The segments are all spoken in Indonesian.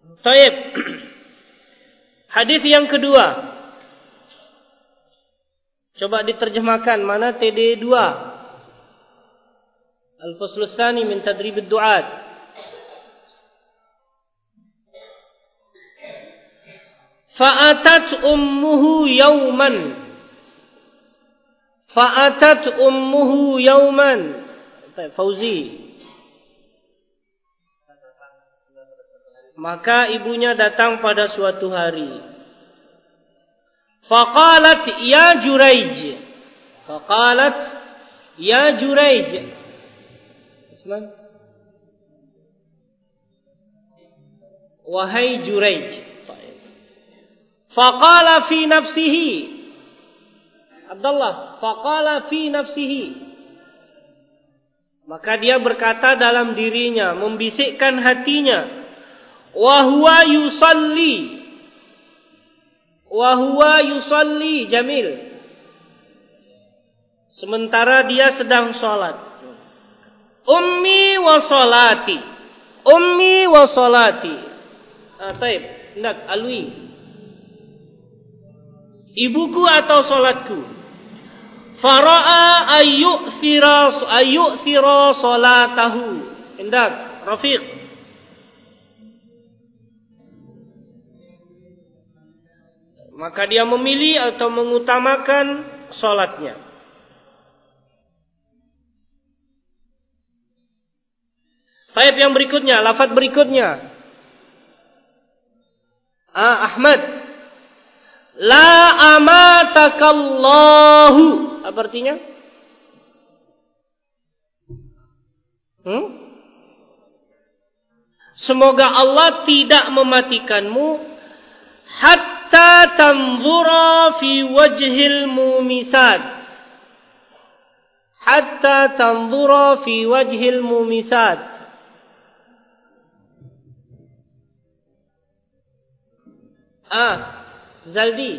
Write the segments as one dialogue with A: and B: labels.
A: Taib. Hadis yang kedua. Coba diterjemahkan, mana TD2? Al-Fasl Tsani min Tadrib ad-Du'at. Fa'atat ummuhu yawman. Fa'atat ummuhu yawman. Fauzi. Maka ibunya datang pada suatu hari. Faqalat ya Juraij. Faqalat ya Juraij. Wahai Juraij. Faqala fi nafsihi. Abdullah, faqala fi nafsihi. Maka dia berkata dalam dirinya, membisikkan hatinya. Wa huwa yusalli. Wa huwa yusalli, jamil. Sementara dia sedang salat. Ummi wa salati. Ummi wa salati. Taib, hendak alwi. Ibuku atau salatku. Fara'a ayyu'thira salatahu. Hendak, Rafiq. Maka dia memilih atau mengutamakan salatnya. Taib yang berikutnya, lafaz berikutnya. Ahmad. La amatakallahu. Apa artinya? Semoga Allah tidak mematikanmu hatta tanzura fi wajhil mumisat. Hatta tanzura fi wajhil mumisat. Zaldi.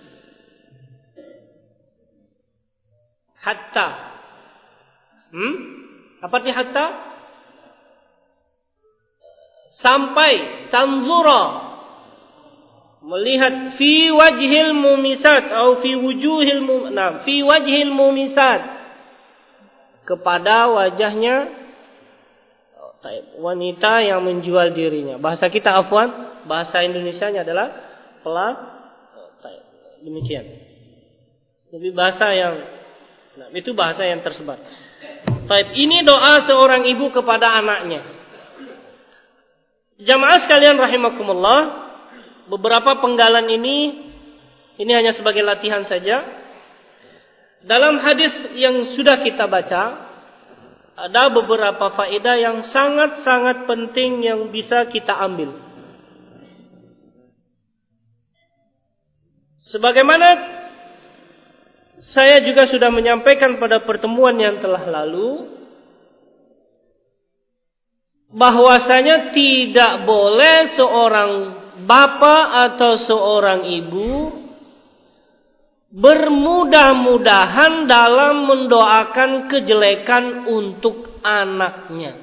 A: Hatta. Apa arti hatta? Sampai, tanzura. Melihat fi wajhil mumisat atau fi wajhil mumisat, kepada wajahnya wanita yang menjual dirinya. Bahasa kita afwan, bahasa Indonesianya adalah demikian. Lebih bahasa yang itu bahasa yang tersebar. Ini doa seorang ibu kepada anaknya. Jamaah sekalian rahimakumullah, beberapa penggalan ini hanya sebagai latihan saja. Dalam hadis yang sudah kita baca, ada beberapa faedah yang sangat-sangat penting yang bisa kita ambil. Sebagaimana saya juga sudah menyampaikan pada pertemuan yang telah lalu, bahwasanya tidak boleh seorang bapak atau seorang ibu bermudah-mudahan dalam mendoakan kejelekan untuk anaknya.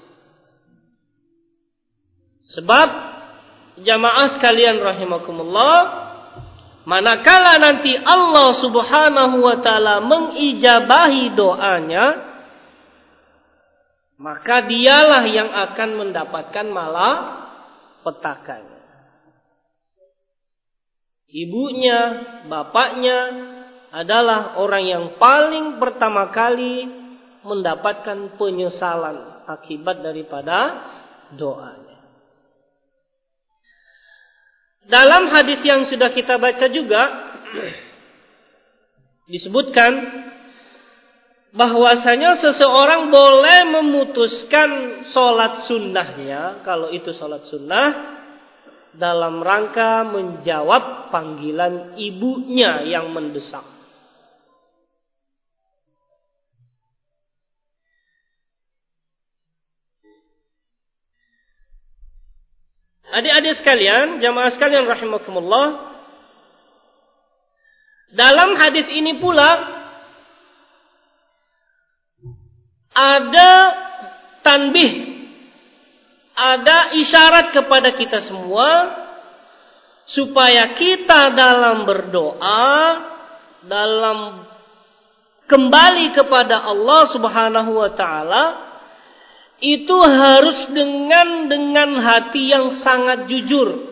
A: Sebab jamaah sekalian rahimakumullah, manakala nanti Allah Subhanahu wa taala mengijabahi doanya, maka dialah yang akan mendapatkan malapetakannya. Ibunya, bapaknya adalah orang yang paling pertama kali mendapatkan penyesalan akibat daripada doanya. Dalam hadis yang sudah kita baca juga disebutkan bahwasanya seseorang boleh memutuskan sholat sunnahnya, kalau itu sholat sunnah, dalam rangka menjawab panggilan ibunya yang mendesak. Adik-adik sekalian, jamaah sekalian rahimakumullah, dalam hadis ini pula ada tanbih, ada isyarat kepada kita semua supaya kita dalam berdoa, dalam kembali kepada Allah Subhanahu wa taala itu harus dengan hati yang sangat jujur.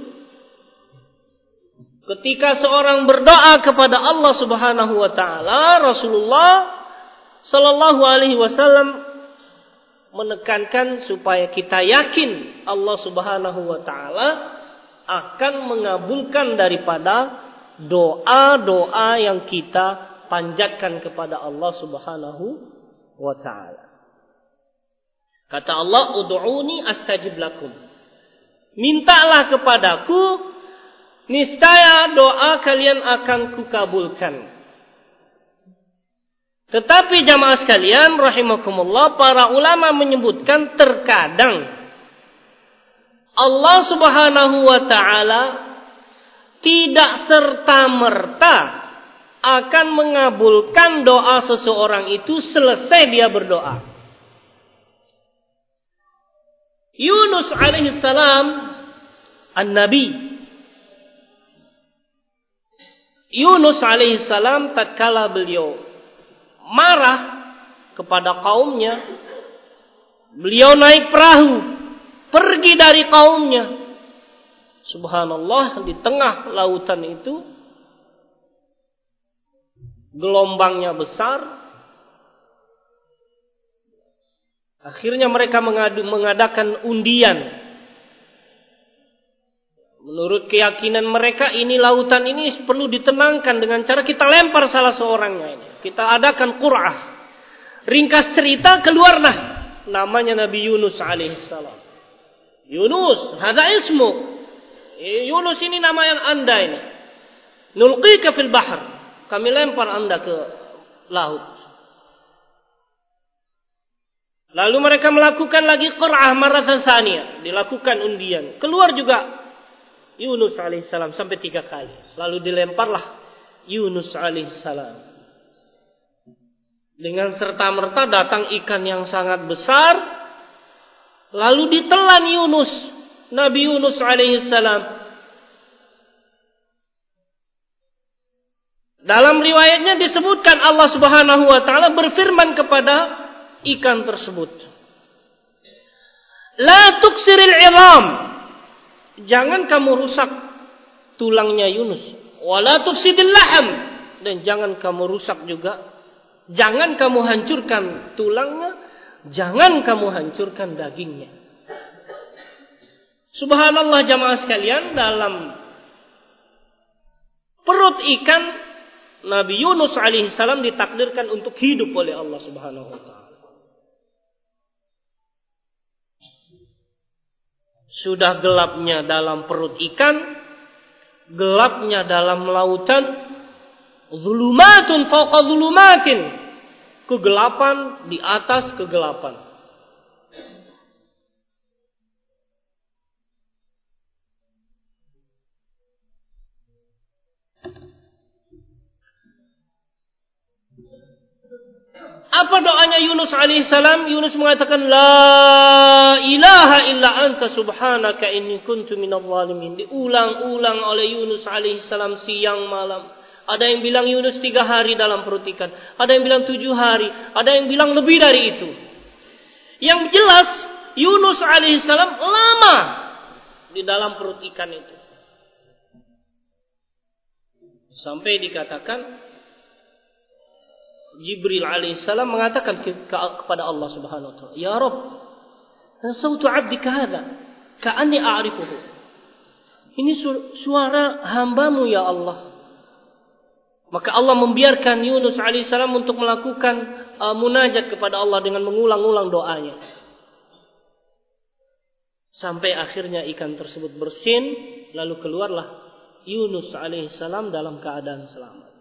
A: Ketika seorang berdoa kepada Allah Subhanahu wa taala, Rasulullah sallallahu alaihi wasallam menekankan supaya kita yakin Allah Subhanahu wa taala akan mengabulkan daripada doa-doa yang kita panjatkan kepada Allah Subhanahu wa taala. Kata Allah, "Ud'uni astajib lakum." Mintalah kepadaku, niscaya doa kalian akan kukabulkan. Tetapi jamaah sekalian rahimakumullah, para ulama menyebutkan terkadang Allah Subhanahu wa taala tidak serta-merta akan mengabulkan doa seseorang itu selesai dia berdoa. Yunus alaihissalam an-nabi, Yunus alaihissalam tatkala beliau marah kepada kaumnya, beliau naik perahu pergi dari kaumnya. Subhanallah, di tengah lautan itu gelombangnya besar. Akhirnya mereka mengadakan undian. Menurut keyakinan mereka, ini lautan ini perlu ditenangkan dengan cara kita lempar salah seorangnya ini. Kita adakan qur'ah. Ringkas cerita, keluarlah namanya Nabi Yunus alaihissalam. Yunus, hadza ismuk. Yunus ini nama yang anda ini. Nulqika fil bahr. Kami lempar anda ke laut. Lalu mereka melakukan lagi qur'ah marratan tsaniyah. Dilakukan undian. Keluar juga Yunus alaihissalam sampai 3 kali. Lalu dilemparlah Yunus alaihissalam. Dengan serta-merta datang ikan yang sangat besar. Lalu ditelan Yunus, Nabi Yunus alaihissalam. Dalam riwayatnya disebutkan Allah Subhanahu wa taala berfirman kepada ikan tersebut, "La tuksiril 'idham." Jangan kamu rusak tulangnya Yunus. "Wa la tufsidil laham." Dan jangan kamu rusak juga. Jangan kamu hancurkan tulangnya, jangan kamu hancurkan dagingnya. Subhanallah jamaah sekalian, dalam perut ikan Nabi Yunus alaihissalam ditakdirkan untuk hidup oleh Allah Subhanahu wa taala. Sudah gelapnya dalam perut ikan, gelapnya dalam lautan, zulumatun fawqa zulumatin. Kegelapan di atas kegelapan. Apa doanya Yunus alaihissalam? Yunus mengatakan, "La ilaha illa anta subhanaka inni kuntu minadh dhalimin." Diulang-ulang oleh Yunus alaihissalam siang malam. Ada yang bilang Yunus 3 hari dalam perut ikan. Ada yang bilang 7 hari. Ada yang bilang lebih dari itu. Yang jelas Yunus alaihissalam lama di dalam perut ikan itu. Sampai dikatakan Jibril alaihissalam mengatakan kepada Allah Subhanahu wa taala, "Ya Rabb, sautu 'abdika hadza ka'anni a'rifuhu." Ini suara hambamu ya Allah. Maka Allah membiarkan Yunus alaihissalam untuk melakukan munajat kepada Allah dengan mengulang-ulang doanya. Sampai akhirnya ikan tersebut bersin, lalu keluarlah Yunus alaihissalam dalam keadaan selamat.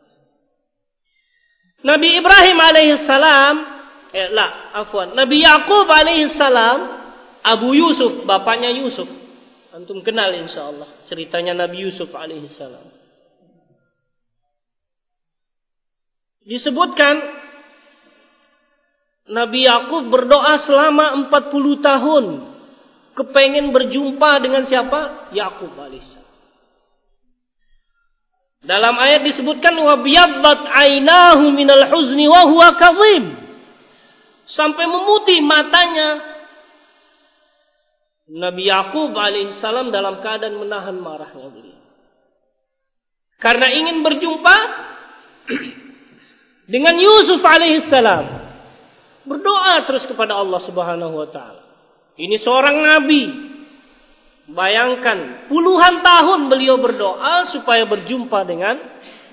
A: Nabi Ibrahim alaihissalam, Nabi Yakub alaihissalam, Abu Yusuf, bapaknya Yusuf. Antum kenal insyaallah ceritanya Nabi Yusuf alaihissalam. Disebutkan Nabi Yakub berdoa selama 40 tahun kepengen berjumpa dengan siapa? Yakub alaihissalam. Dalam ayat disebutkan wa biyaddat ainahu minal huzni wa huwa kadhib. Sampai memutih matanya Nabi Yakub alaihissalam dalam keadaan menahan marahnya beliau. Karena ingin berjumpa dengan Yusuf alaihissalam. Berdoa terus kepada Allah Subhanahu wa taala. Ini seorang nabi. Bayangkan, puluhan tahun beliau berdoa supaya berjumpa dengan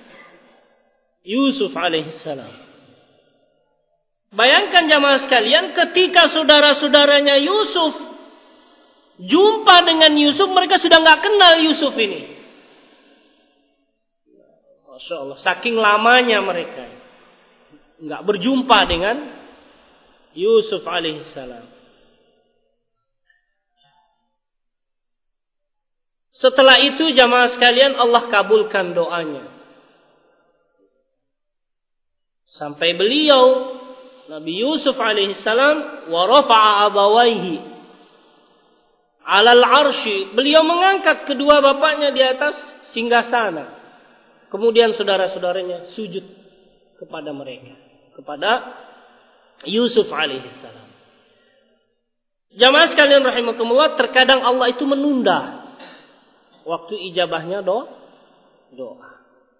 A: Yusuf alaihissalam. Bayangkan jamaah sekalian, ketika saudara-saudaranya Yusuf jumpa dengan Yusuf, mereka sudah nggak kenal Yusuf ini. Masya Allah, saking lamanya mereka nggak berjumpa dengan Yusuf alaihissalam. Setelah itu jamaah sekalian, Allah kabulkan doanya. Sampai beliau Nabi Yusuf alaihissalam wa rafa'a abawaihi 'alal 'arsy, beliau mengangkat kedua bapaknya di atas singgasana. Kemudian saudara-saudaranya sujud kepada mereka, kepada Yusuf alaihissalam. Jamaah sekalian rahimakumullah, terkadang Allah itu menunda waktu ijabahnya doa.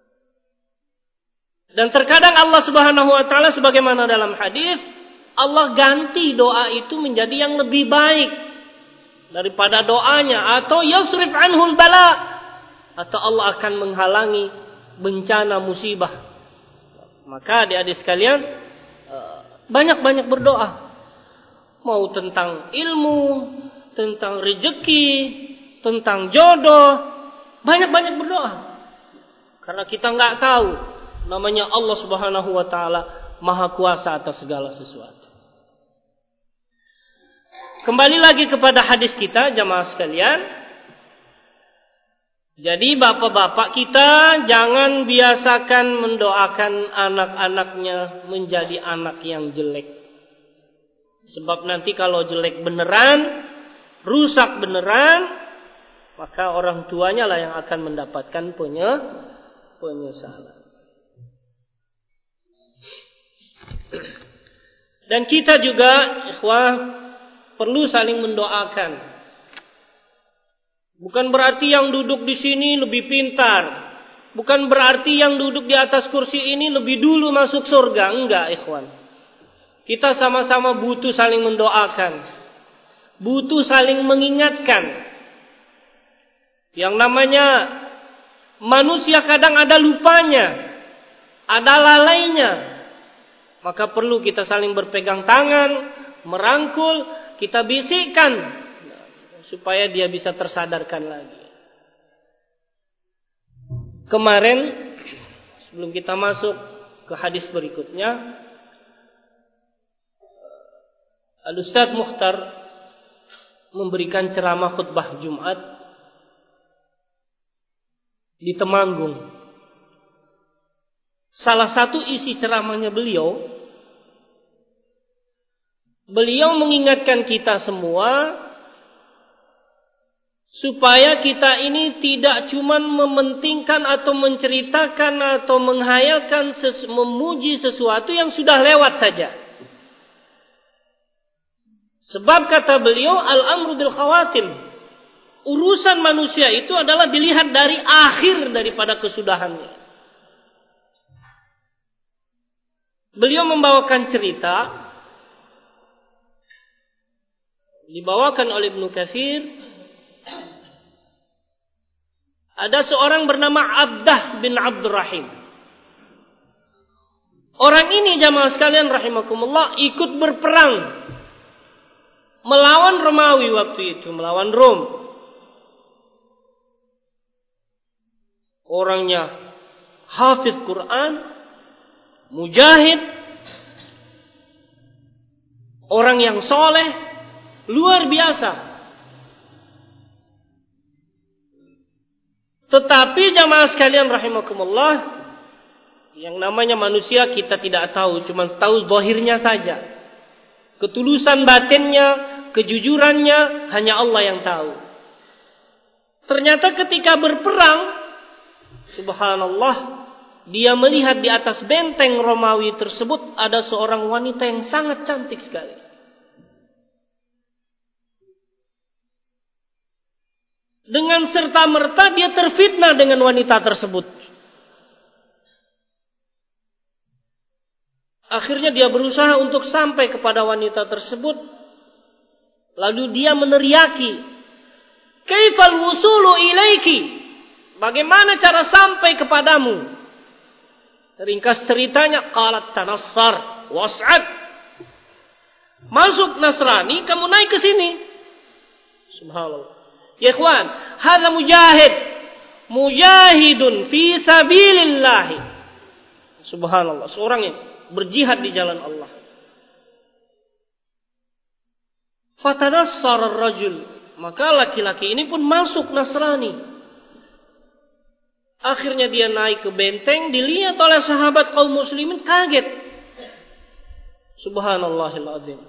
A: Dan terkadang Allah Subhanahu wa taala sebagaimana dalam hadis, Allah ganti doa itu menjadi yang lebih baik daripada doanya, atau yasrif anhul bala, atau Allah akan menghalangi bencana musibah. Maka adik-adik sekalian, banyak-banyak berdoa. Mau tentang ilmu, tentang rezeki, tentang jodoh, banyak-banyak berdoa. Karena kita nggak tahu, namanya Allah Subhanahu wa taala Maha Kuasa atas segala sesuatu. Kembali lagi kepada hadis kita jamaah sekalian. Jadi bapak-bapak kita jangan biasakan mendoakan anak-anaknya menjadi anak yang jelek. Sebab nanti kalau jelek beneran, rusak beneran, maka orang tuanya lah yang akan mendapatkan penyesalan. Dan kita juga, ikhwah, perlu saling mendoakan. Bukan berarti yang duduk di sini lebih pintar. Bukan berarti yang duduk di atas kursi ini lebih dulu masuk surga. Enggak, ikhwan. Kita sama-sama butuh saling mendoakan. Butuh saling mengingatkan. Yang namanya manusia kadang ada lupanya, ada lalainya. Maka perlu kita saling berpegang tangan, merangkul, kita bisikkan supaya dia bisa tersadarkan lagi. Kemarin sebelum kita masuk ke hadis berikutnya, Al-Ustaz Mukhtar memberikan ceramah khutbah Jumat di Temanggung. Salah satu isi ceramahnya beliau mengingatkan kita semua supaya kita ini tidak cuma mementingkan atau menceritakan atau menghayalkan memuji sesuatu yang sudah lewat saja. Sebab kata beliau, al-amru bil khawatim, urusan manusia itu adalah dilihat dari akhir daripada kesudahannya. Beliau membawakan cerita dibawakan oleh Ibnu Katsir. Ada seorang bernama Abdah bin Abdurrahim. Orang ini jamaah sekalian rahimakumullah ikut berperang melawan Romawi waktu itu, melawan Rom. Orangnya hafiz Quran, mujahid, orang yang soleh, luar biasa. Tetapi jamaah sekalian rahimakumullah, yang namanya manusia kita tidak tahu, cuma tahu zahirnya saja. Ketulusan batinnya, kejujurannya hanya Allah yang tahu. Ternyata ketika berperang, subhanallah, dia melihat di atas benteng Romawi tersebut ada seorang wanita yang sangat cantik sekali. Dengan serta-merta dia terfitnah dengan wanita tersebut. Akhirnya dia berusaha untuk sampai kepada wanita tersebut. Lalu dia meneriaki, "Kaifal wusulu ilaiki?" Bagaimana cara sampai kepadamu? Ringkas ceritanya, qalat tanassar was'ad. Masuk Nasrani, kamu naik ke sini. Subhanallah. Ya ikhwan, hadza mujahidun fi sabilillah. Subhanallah, seorang yang berjihad di jalan Allah. Fatanassara ar-rajul, maka laki-laki ini pun masuk Nasrani. Akhirnya dia naik ke benteng, dilihat oleh sahabat kaum muslimin, kaget. Subhanallahil azim.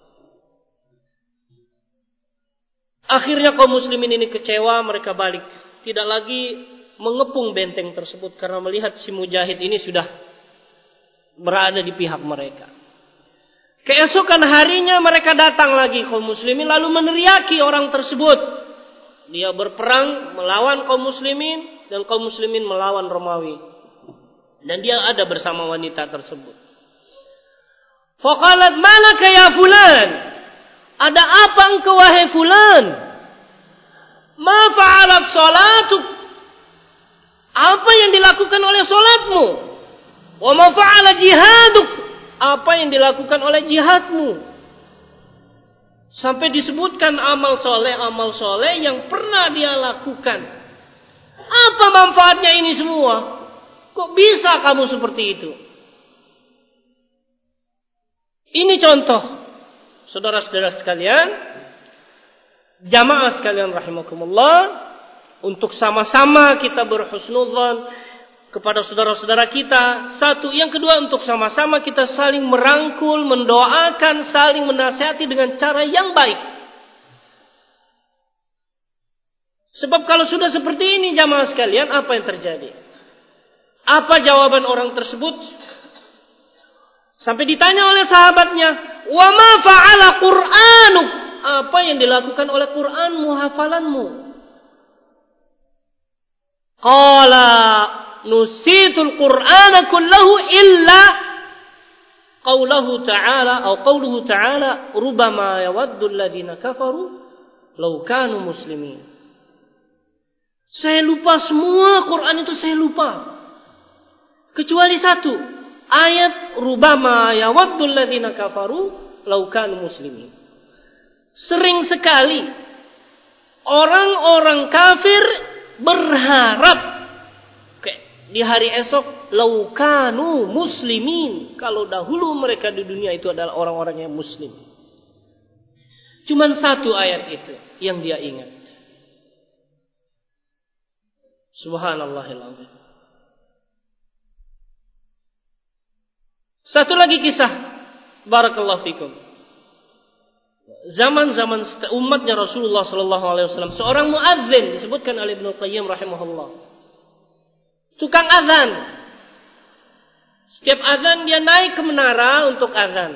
A: Akhirnya kaum muslimin ini kecewa, mereka balik. Tidak lagi mengepung benteng tersebut karena melihat si mujahid ini sudah berada di pihak mereka. Keesokan harinya mereka datang lagi kaum muslimin lalu meneriaki orang tersebut. Dia berperang melawan kaum muslimin dan kaum muslimin melawan Romawi. Dan dia ada bersama wanita tersebut. Faqalat malaka ya fulan? Ada apa engkau wahai fulan? Ma fa'alat salatuk? Apa yang dilakukan oleh salatmu? Wa ma fa'ala jihaduk? Apa yang dilakukan oleh jihadmu? Sampai disebutkan amal soleh yang pernah dia lakukan. Apa manfaatnya ini semua? Kok bisa kamu seperti itu? Ini contoh. Saudara-saudara sekalian, jamaah sekalian rahimakumullah, untuk sama-sama kita berhusnudzon kepada saudara-saudara kita. Satu, yang kedua, untuk sama-sama kita saling merangkul, mendoakan, saling menasihati dengan cara yang baik. Sebab kalau sudah seperti ini jamaah sekalian, apa yang terjadi? Apa jawaban orang tersebut? Sampai ditanya oleh sahabatnya, "Wa ma fa'ala Qur'anuk?" Apa yang dilakukan oleh Qur'anmu, hafalanmu? Qala nusitul Qur'ana kullahu illa qawluhu ta'ala rubama yawaddu alladhina kafaru law kanu muslimin. Saya lupa semua Quran itu, saya lupa. Kecuali satu, ayat rubama yawaddu alladhina kafaru law kanu muslimin. Sering sekali orang-orang kafir berharap di hari esok laukanu muslimin, kalau dahulu mereka di dunia itu adalah orang-orang yang muslim. Cuman satu ayat itu yang dia ingat. Subhanallahil azim. Satu lagi kisah, barakallahu fikum. Zaman-zaman umatnya Rasulullah sallallahu alaihi wasallam, seorang muadzin disebutkan oleh Ibnu Qayyim rahimahullah. Tukang azan. Setiap azan dia naik ke menara untuk azan.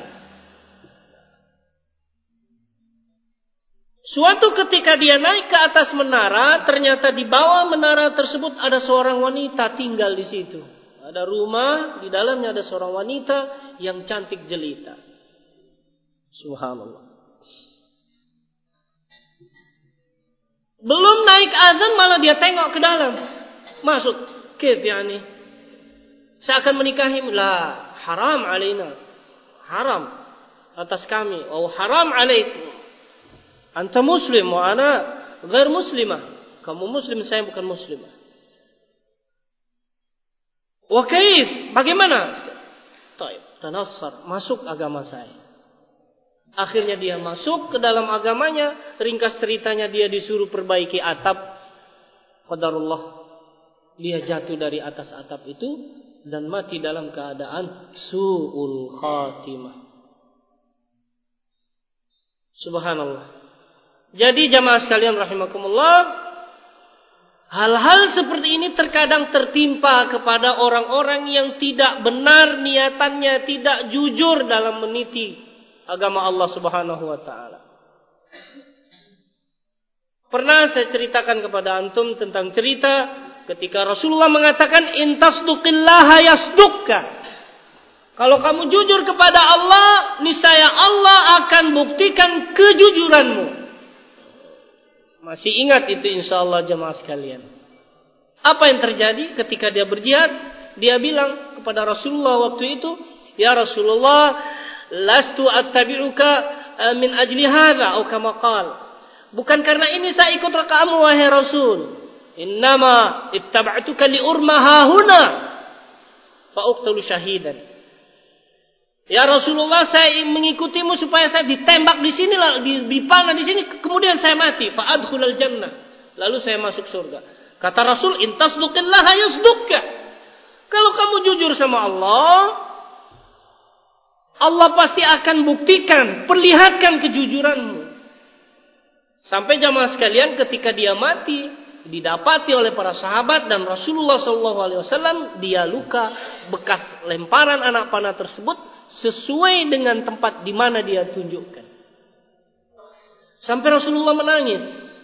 A: Suatu ketika dia naik ke atas menara, ternyata di bawah menara tersebut ada seorang wanita tinggal di situ. Ada rumah, di dalamnya ada seorang wanita yang cantik jelita. Subhanallah. Belum naik azan malah dia tengok ke dalam. Masuk. Kif yani? Saya akan menikahi. La, haram alaina. Haram atas kami. Oh, haram alaikum. Anta muslim wa ana ghair muslimah. Kamu muslim, saya bukan muslimah. Wa kaif? Bagaimana? Taib, tanassar, masuk agama saya. Akhirnya dia masuk ke dalam agamanya. Ringkas ceritanya, dia disuruh perbaiki atap. Qadarullah, dia jatuh dari atas atap itu dan mati dalam keadaan su'ul khatimah. Subhanallah. Jadi jamaah sekalian rahimakumullah, hal-hal seperti ini terkadang tertimpa kepada orang-orang yang tidak benar niatannya, tidak jujur dalam meniti agama Allah Subhanahu wa taala. Pernah saya ceritakan kepada antum tentang cerita ketika Rasulullah mengatakan intasduqillaha yasdukka. Kalau kamu jujur kepada Allah, niscaya Allah akan buktikan kejujuranmu. Masih ingat itu insyaallah jemaah sekalian. Apa yang terjadi ketika dia berjihad? Dia bilang kepada Rasulullah waktu itu, "Ya Rasulullah, lastu attabi'uka min ajli hadza," atau kama qala. Bukan karena ini saya ikut kamu wahai Rasul. Innama ittaba'tuka li urmaha huna fa uqtalu syahidan. Ya Rasulullah, saya mengikutimu supaya saya ditembak di sini, dipanah di sini, kemudian saya mati. Fa adkhulal jannah. Lalu saya masuk surga. Kata Rasul, intasduqillaha yasdukka. Kalau kamu jujur sama Allah, Allah pasti akan buktikan, perlihatkan kejujuranmu. Sampai jamaah sekalian ketika dia mati, didapati oleh para sahabat dan Rasulullah SAW, dia luka bekas lemparan anak panah tersebut sesuai dengan tempat di mana dia tunjukkan. Sampai Rasulullah menangis,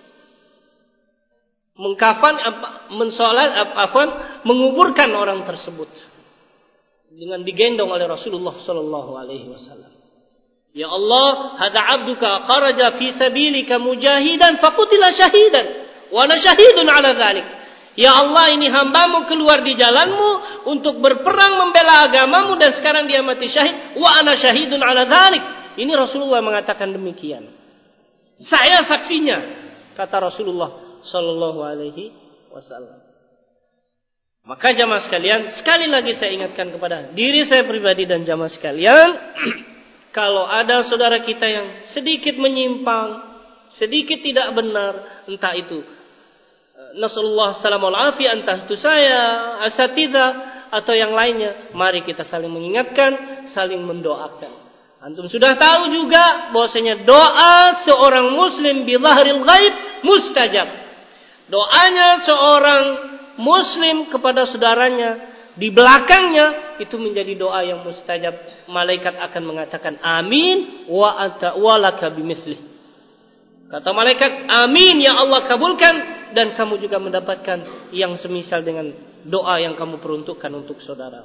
A: menguburkan orang tersebut dengan digendong oleh Rasulullah SAW. Ya Allah, hada abduka kharaja fi sabilika mujahidan faqutila syahidan wa ana syahidun ala dzalik. Ya Allah, ini hambamu keluar di jalanmu untuk berperang membela agamamu dan sekarang dia mati syahid. Wa ana syahidun ala dzalik. Ini Rasulullah mengatakan demikian. Saya saksinya, kata Rasulullah sallallahu alaihi wasallam. Maka jamaah sekalian, sekali lagi saya ingatkan kepada diri saya pribadi dan jamaah sekalian, kalau ada saudara kita yang sedikit menyimpang, sedikit tidak benar, entah itu nasallallahu salamul afiyah, entah itu saya, asatidzah atau yang lainnya, mari kita saling mengingatkan, saling mendoakan. Antum sudah tahu juga bahwasanya doa seorang muslim bi dhahril ghaib mustajab. Doanya seorang muslim kepada saudaranya di belakangnya itu menjadi doa yang mustajab. Malaikat akan mengatakan amin wa anta walaka bimithli. Kata malaikat, amin ya Allah, kabulkan, dan kamu juga mendapatkan yang semisal dengan doa yang kamu peruntukkan untuk saudara.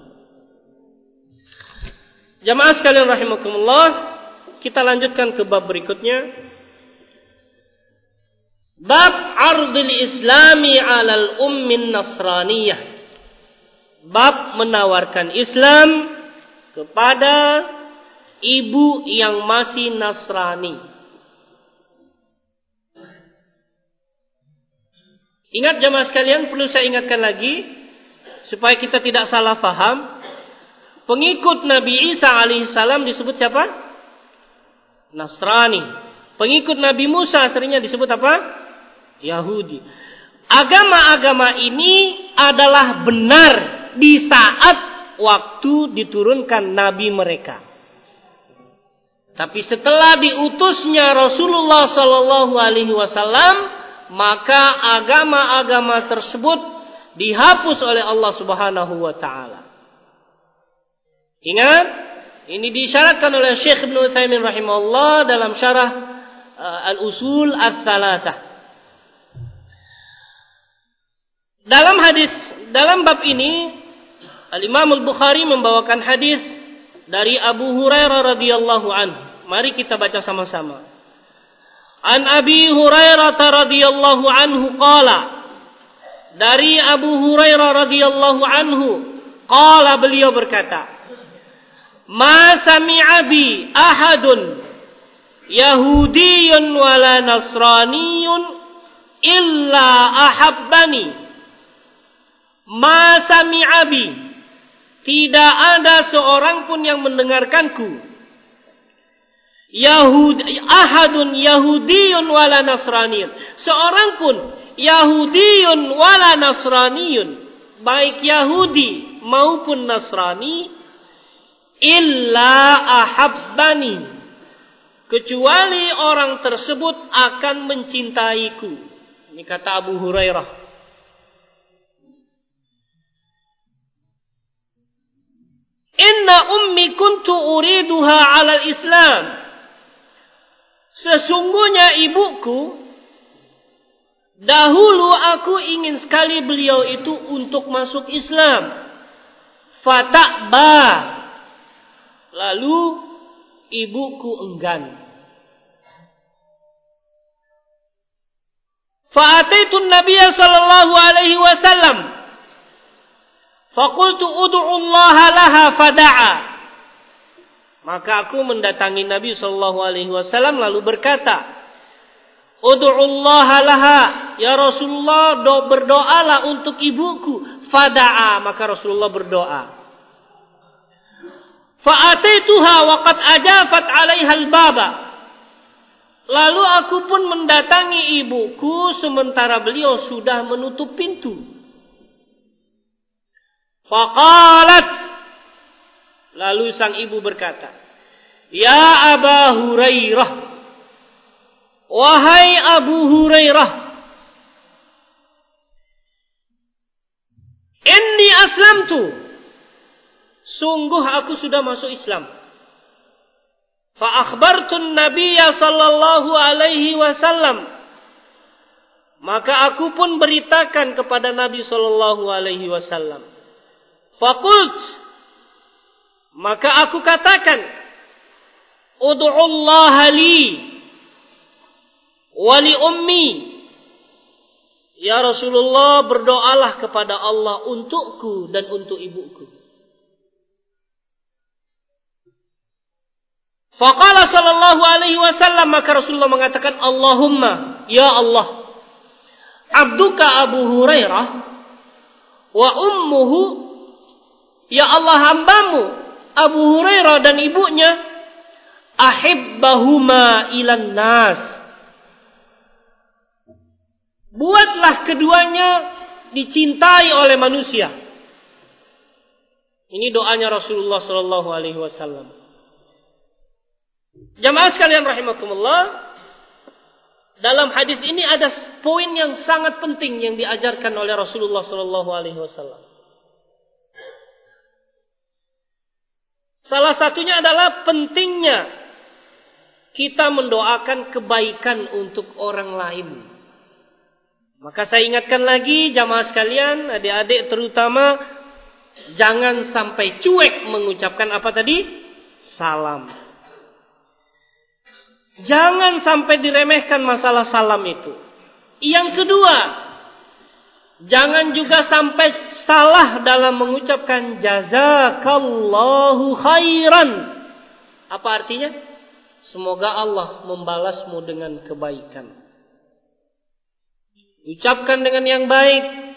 A: Jamaah sekalian rahimakumullah, kita lanjutkan ke bab berikutnya. Bab ardil islami alal ummin nasraniyah. Bab menawarkan Islam kepada ibu yang masih Nasrani. Ingat jamaah sekalian, perlu saya ingatkan lagi supaya kita tidak salah faham. Pengikut Nabi Isa alaihissalam disebut siapa? Nasrani. Pengikut Nabi Musa seringnya disebut apa? Yahudi. Agama-agama ini adalah benar di saat waktu diturunkan Nabi mereka. Tapi setelah diutusnya Rasulullah Sallallahu Alaihi Wasallam, maka agama-agama tersebut dihapus oleh Allah Subhanahu Wa Taala. Ingat, ini disyaratkan oleh Syekh Ibnu Utsaimin rahimahullah dalam syarah Al-Usul Ats-Tsalatsah. Dalam bab ini Al-Imam Al-Bukhari membawakan hadis dari Abu Hurairah radhiyallahu anhu. Mari kita baca sama-sama. An Abi Hurairah radhiyallahu anhu qala. Dari Abu Hurairah radhiyallahu anhu qala, beliau berkata, "Ma sami'a bi ahadun Yahudiyyun wala Nasraniyyun illa ahabbani." Ma sami'a bi, tidak ada seorang pun yang mendengarkanku. Ahadun Yahudiyyun wala Nasraniyyun, seorang pun Yahudiyyun wala Nasraniyyun, baik Yahudi maupun Nasrani, illa ahabbani, kecuali orang tersebut akan mencintaiku. Ini kata Abu Hurairah. Inna ummi kuntu uriduha 'alal Islam. Sesungguhnya ibuku, dahulu aku ingin sekali beliau itu untuk masuk Islam. Fata'ba. Lalu ibuku enggan. Fa'ataitu an-nabiy sallallahu alaihi wasallam. Faqultu ud'u Allah laha fada'a. Maka aku mendatangi Nabi sallallahu alaihi wasallam lalu berkata, ud'u Allah laha, ya Rasulullah, berdoalah untuk ibuku. Fada'a, maka Rasulullah berdoa. Fa'ataituha wa qad ajafat 'alaiha al-baba. Lalu aku pun mendatangi ibuku sementara beliau sudah menutup pintu. Faqalat, lalu sang ibu berkata, ya Aba Hurairah, wahai Abu Hurairah, inni aslamtu, sungguh aku sudah masuk Islam. Fa akhbartu Nabiyya sallallahu alaihi wasallam, maka aku pun beritakan kepada Nabi sallallahu alaihi wasallam. Faqult, maka aku katakan, ud'u Allah li wa li ummi. Ya Rasulullah, berdoalah kepada Allah untukku dan untuk ibuku. Faqala sallallahu alaihi wasallam, maka Rasulullah mengatakan, Allahumma, ya Allah, abduka Abu Hurairah wa ummuhu, ya Allah, hambamu Abu Hurairah dan ibunya, ahibbahuma ilan nas, buatlah keduanya dicintai oleh manusia. Ini doanya Rasulullah sallallahu alaihi wasallam. Jamaah sekalian rahimakumullah, dalam hadis ini ada poin yang sangat penting yang diajarkan oleh Rasulullah sallallahu alaihi wasallam. Salah satunya adalah pentingnya kita mendoakan kebaikan untuk orang lain. Maka saya ingatkan lagi jamaah sekalian, adik-adik terutama, jangan sampai cuek mengucapkan apa tadi? Salam. Jangan sampai diremehkan masalah salam itu. Yang kedua, jangan juga sampai salah dalam mengucapkan jazakallahu khairan. Apa artinya? Semoga Allah membalasmu dengan kebaikan. Ucapkan dengan yang baik.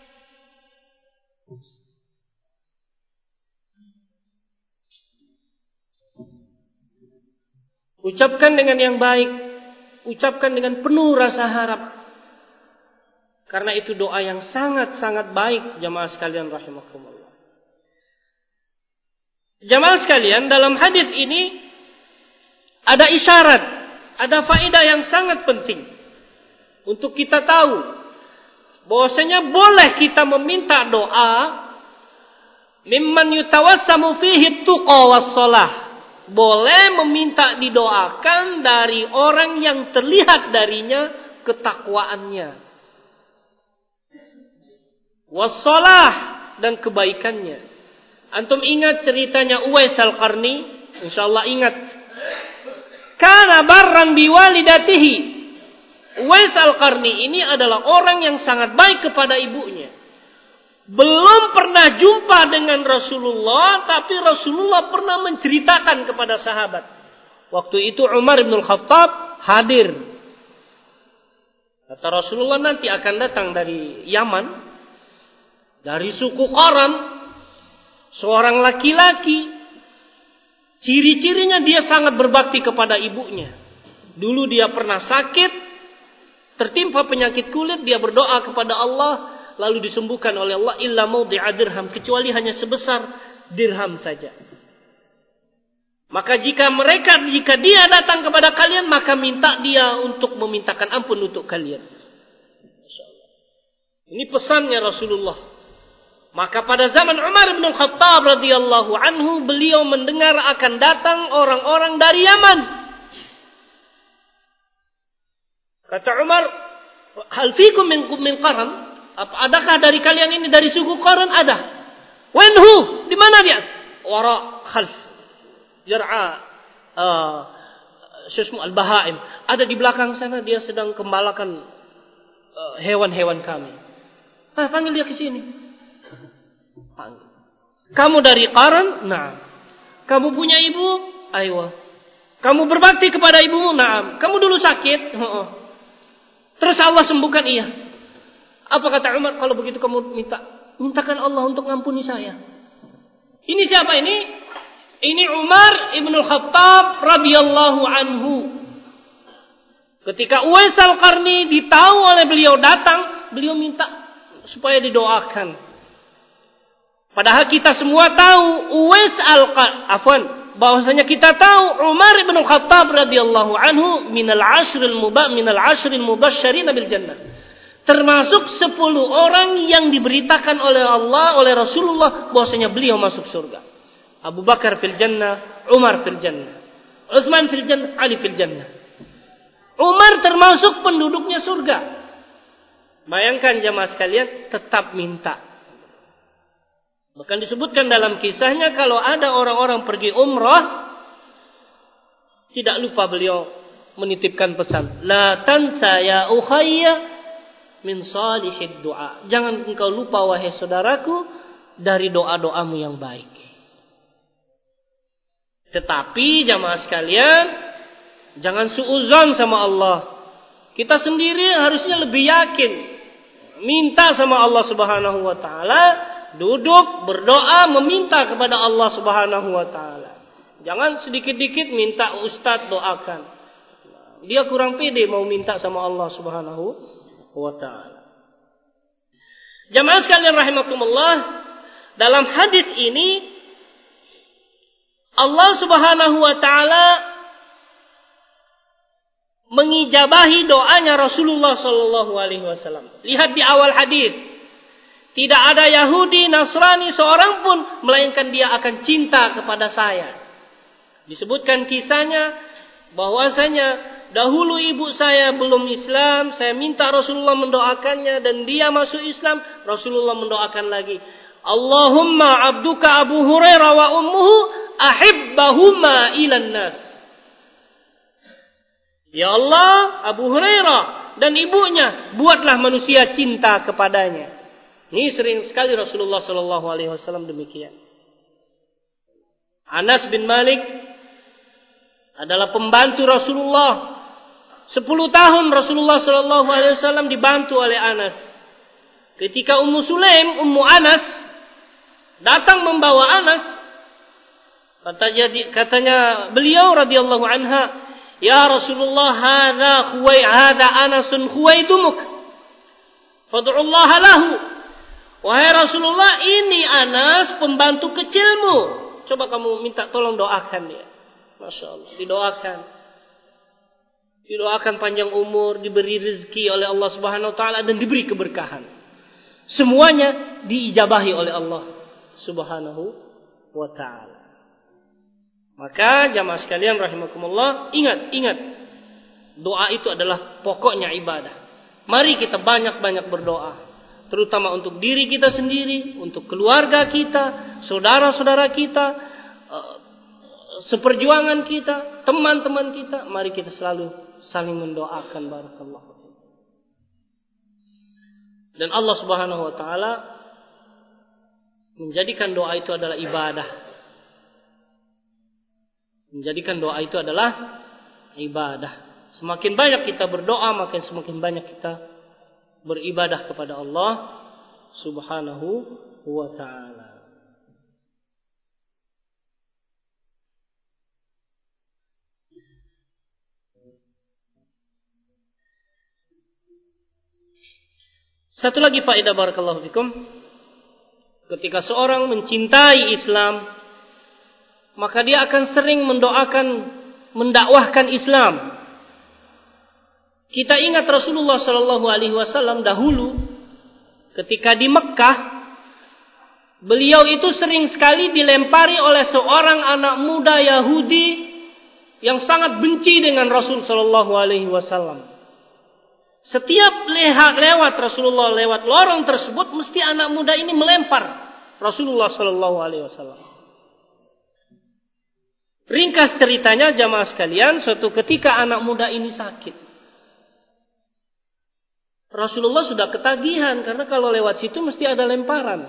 A: Ucapkan dengan yang baik. Ucapkan dengan penuh rasa harap. Karena itu doa yang sangat-sangat baik, jamaah sekalian rahimakumullah. Jamaah sekalian, dalam hadis ini ada isyarat, ada faedah yang sangat penting untuk kita tahu bahwasanya boleh kita meminta doa mimman yutawassamu fihi tuqa was-shalah. Boleh meminta didoakan dari orang yang terlihat darinya ketakwaannya, wassalah, dan kebaikannya. Antum ingat ceritanya Uwais Al-Qarni? Insyaallah ingat. Kana barran biwalidatihi. Uwais Al-Qarni ini adalah orang yang sangat baik kepada ibunya. Belum pernah jumpa dengan Rasulullah, tapi Rasulullah pernah menceritakan kepada sahabat. Waktu itu Umar bin Khattab hadir. Kata Rasulullah, nanti akan datang dari Yaman, dari suku Qaram, seorang laki-laki. Ciri-cirinya dia sangat berbakti kepada ibunya. Dulu dia pernah sakit, tertimpa penyakit kulit, dia berdoa kepada Allah, lalu disembuhkan oleh Allah, illa mawdi'a dirham, kecuali hanya sebesar dirham saja. Maka jika dia datang kepada kalian, maka minta dia untuk memintakan ampun untuk kalian. Ini pesannya Rasulullah. Maka pada zaman Umar bin Khattab radhiyallahu anhu, beliau mendengar akan datang orang-orang dari Yaman. Kata Umar, hal fikum min Qaran? Adakah dari kalian ini dari suku Qaran? Ada. Wenhu, di mana dia? Wara khalf. Yar'a al-bahaim. Ada di belakang sana, dia sedang gembalakan hewan-hewan kami. Panggil dia ke sini. Panggil. Kamu dari Qaran? Naam. Kamu punya ibu? Aywa. Kamu berbakti kepada ibumu? Naam. Kamu dulu sakit? Terus Allah sembuhkan? Iya. Apa kata Umar? Kalau begitu kamu mintakan Allah untuk ngampuni saya. Ini siapa ini? Ini Umar ibn Khattab radhiyallahu anhu. Ketika Uwais Al-Qarni ditahu oleh beliau datang, beliau minta supaya didoakan. Padahal kita semua tahu Uwais Al-Qarni, bahwasanya kita tahu Umar ibn Khattab radhiyallahu anhu minal ashril mubasysyirin bil jannah. Termasuk 10 orang yang diberitakan oleh Allah, oleh Rasulullah bahwasanya beliau masuk surga. Abu Bakar fil jannah, Umar fil jannah, Utsman fil jannah, Ali fil jannah. Umar termasuk penduduknya surga. Bayangkan jamaah sekalian, tetap minta. Bahkan disebutkan dalam kisahnya, kalau ada orang-orang pergi umrah, tidak lupa beliau menitipkan pesan, la tansa ya ukhayya min salihid du'a. Jangan engkau lupa wahai saudaraku dari doa-doamu yang baik. Tetapi jamaah sekalian, jangan suudzon sama Allah. Kita sendiri harusnya lebih yakin. Minta sama Allah Subhanahu wa taala, duduk berdoa meminta kepada Allah Subhanahu wa taala. Jangan sedikit-dikit minta ustaz doakan. Dia kurang pede mau minta sama Allah Subhanahu wa taala. Jamaah sekalian rahimakumullah, dalam hadis ini Allah Subhanahu wa taala mengijabahi doanya Rasulullah sallallahu alaihi wasallam. Lihat di awal hadis. Tidak ada Yahudi, Nasrani seorang pun melainkan dia akan cinta kepada saya. Disebutkan kisahnya bahwasanya dahulu ibu saya belum Islam, saya minta Rasulullah mendoakannya dan dia masuk Islam, Rasulullah mendoakan lagi. Allahumma abduka Abu Hurairah wa ummuhu ahibbahuma ilan nas. Ya Allah, Abu Hurairah dan ibunya buatlah manusia cinta kepadanya. Ini sering sekali Rasulullah sallallahu alaihi wasallam demikian. Anas bin Malik adalah pembantu Rasulullah. 10 tahun Rasulullah sallallahu alaihi wasallam dibantu oleh Anas. Ketika Ummu Sulaim, Ummu Anas datang membawa Anas, katanya beliau radhiyallahu anha, ya Rasulullah, hadza Anasun khuwaidumuk, fad'ullah lahu. Wahai Rasulullah, ini Anas pembantu kecilmu, coba kamu minta tolong doakan dia. Masya Allah, didoakan panjang umur, diberi rezeki oleh Allah Subhanahu wa taala dan diberi keberkahan. Semuanya diijabahi oleh Allah Subhanahu wa taala. Maka jamaah sekalian rahimakumullah, ingat, doa itu adalah pokoknya ibadah. Mari kita banyak-banyak berdoa, terutama untuk diri kita sendiri, untuk keluarga kita, saudara-saudara kita, seperjuangan kita, teman-teman kita. Mari kita selalu saling mendoakan. Barakallahu. Dan Allah Subhanahu wa taala menjadikan doa itu adalah ibadah. Menjadikan doa itu adalah ibadah. Semakin banyak kita berdoa, maka semakin banyak kita beribadah kepada Allah Subhanahu wa taala. Satu lagi faedah barakallahu fikum. Ketika seorang mencintai Islam, maka dia akan sering mendakwahkan Islam. Kita ingat Rasulullah Shallallahu Alaihi Wasallam dahulu ketika di Mekah, beliau itu sering sekali dilempari oleh seorang anak muda Yahudi yang sangat benci dengan Rasul Shallallahu Alaihi Wasallam. Setiap lewat Rasulullah lewat lorong tersebut, mesti anak muda ini melempar Rasulullah Shallallahu Alaihi Wasallam. Ringkas ceritanya jamaah sekalian, suatu ketika anak muda ini sakit. Rasulullah sudah ketagihan karena kalau lewat situ mesti ada lemparan.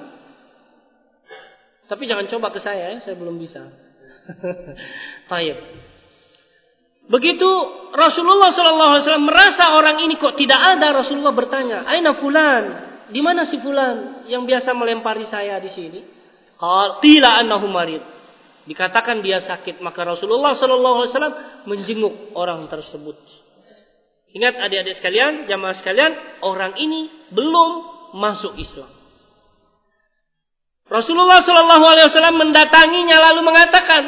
A: Tapi jangan coba ke saya belum bisa. Taib. Begitu Rasulullah SAW merasa orang ini kok tidak ada, Rasulullah bertanya, "Aina fulan? Di mana si fulan yang biasa melempari saya di sini?" Qila annahu marid. Dikatakan dia sakit, maka Rasulullah SAW menjenguk orang tersebut. Ingat adik-adik sekalian, jamaah sekalian, orang ini belum masuk Islam. Rasulullah SAW mendatanginya lalu mengatakan,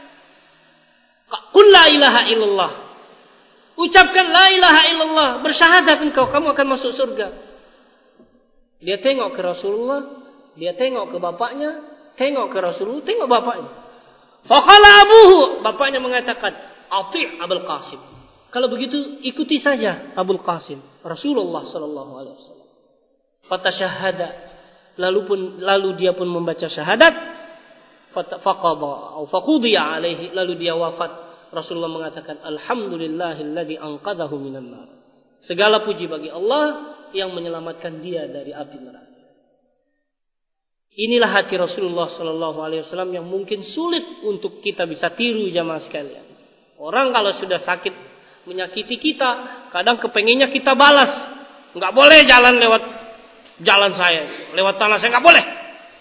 A: "Qul la ilaha illallah." Ucapkan la ilaha illallah, bersyahadat engkau, kamu akan masuk surga. Dia tengok ke Rasulullah, dia tengok ke bapaknya, tengok ke Rasulullah, tengok bapaknya. Faqala abuhu, bapaknya mengatakan, "Ati' Abul Qasim." Kalau begitu ikuti saja Abul Qasim, Rasulullah sallallahu alaihi wasallam. Fatasyahada, lalu dia pun membaca syahadat. Faqada atau faqudiya alaihi, lalu dia wafat. Rasulullah mengatakan, "Alhamdulillahilladzi anqadhahu minan nar." Segala puji bagi Allah yang menyelamatkan dia dari api neraka. Inilah hati Rasulullah sallallahu alaihi wasallam yang mungkin sulit untuk kita bisa tiru jamaah sekalian. Orang kalau sudah sakit menyakiti kita, kadang kepengennya kita balas. Enggak boleh jalan lewat jalan saya, lewat tanah saya enggak boleh.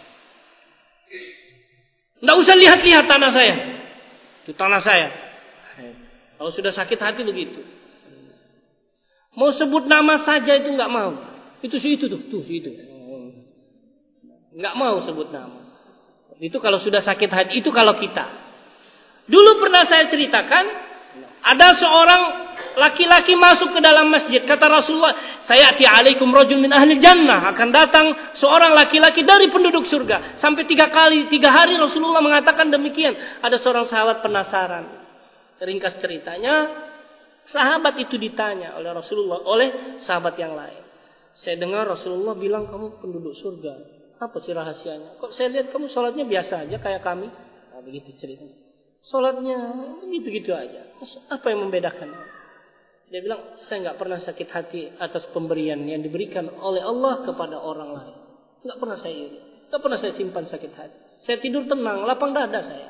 A: Enggak usah lihat-lihat tanah saya. Itu tanah saya. Kalau sudah sakit hati begitu. Mau sebut nama saja itu enggak mau. Itu tuh, itu. Enggak mau sebut nama. Itu kalau sudah sakit hati, itu kalau kita. Dulu pernah saya ceritakan, ada seorang laki-laki masuk ke dalam masjid. Kata Rasulullah, "Sayati alaikum rajul min ahli jannah." Akan datang seorang laki-laki dari penduduk surga. Sampai 3 hari Rasulullah mengatakan demikian. Ada seorang sahabat penasaran. Ringkas ceritanya, sahabat itu ditanya oleh Rasulullah, oleh sahabat yang lain. "Saya dengar Rasulullah bilang kamu penduduk surga. Apa sih rahasianya? Kok saya lihat kamu sholatnya biasa aja kayak kami?" Nah, begitu ceritanya. Sholatnya gitu-gitu aja. Apa yang membedakan? Dia bilang, "Saya nggak pernah sakit hati atas pemberian yang diberikan oleh Allah kepada orang lain. Nggak pernah saya iri, nggak pernah saya simpan sakit hati. Saya tidur tenang, lapang dada saya."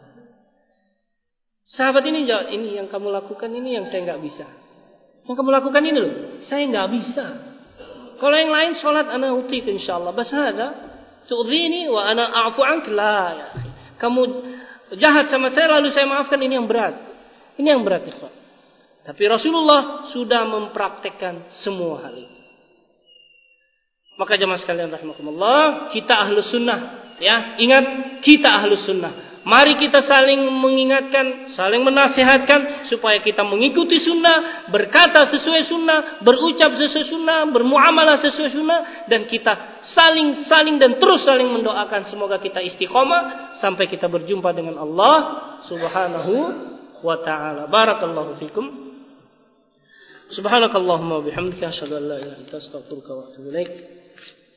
A: Sahabat ini jawab, "Ini yang kamu lakukan, ini yang saya nggak bisa. Yang kamu lakukan ini loh, saya nggak bisa. Kalau yang lain sholat ana utik insyaallah. Bas hada tu'dhini wa ana a'fu anka la ya. Kamu jahat sama saya lalu saya maafkan, ini yang berat. Ini yang berat, ikhwan." Tapi Rasulullah sudah mempraktekkan semua hal itu. Maka jemaah sekalian rahimakumullah, kita ahlus sunnah, ya, ingat kita ahlus sunnah. Mari kita saling mengingatkan, saling menasihatkan supaya kita mengikuti sunnah, berkata sesuai sunnah, berucap sesuai sunnah, bermuamalah sesuai sunnah, dan kita saling dan terus saling mendoakan semoga kita istiqomah sampai kita berjumpa dengan Allah Subhanahu wa taala. Barakallahu fikum. Subhanakallahumma wa bihamdika asyhadu an la ilaha illa anta astaghfiruka wa atubu ilaik.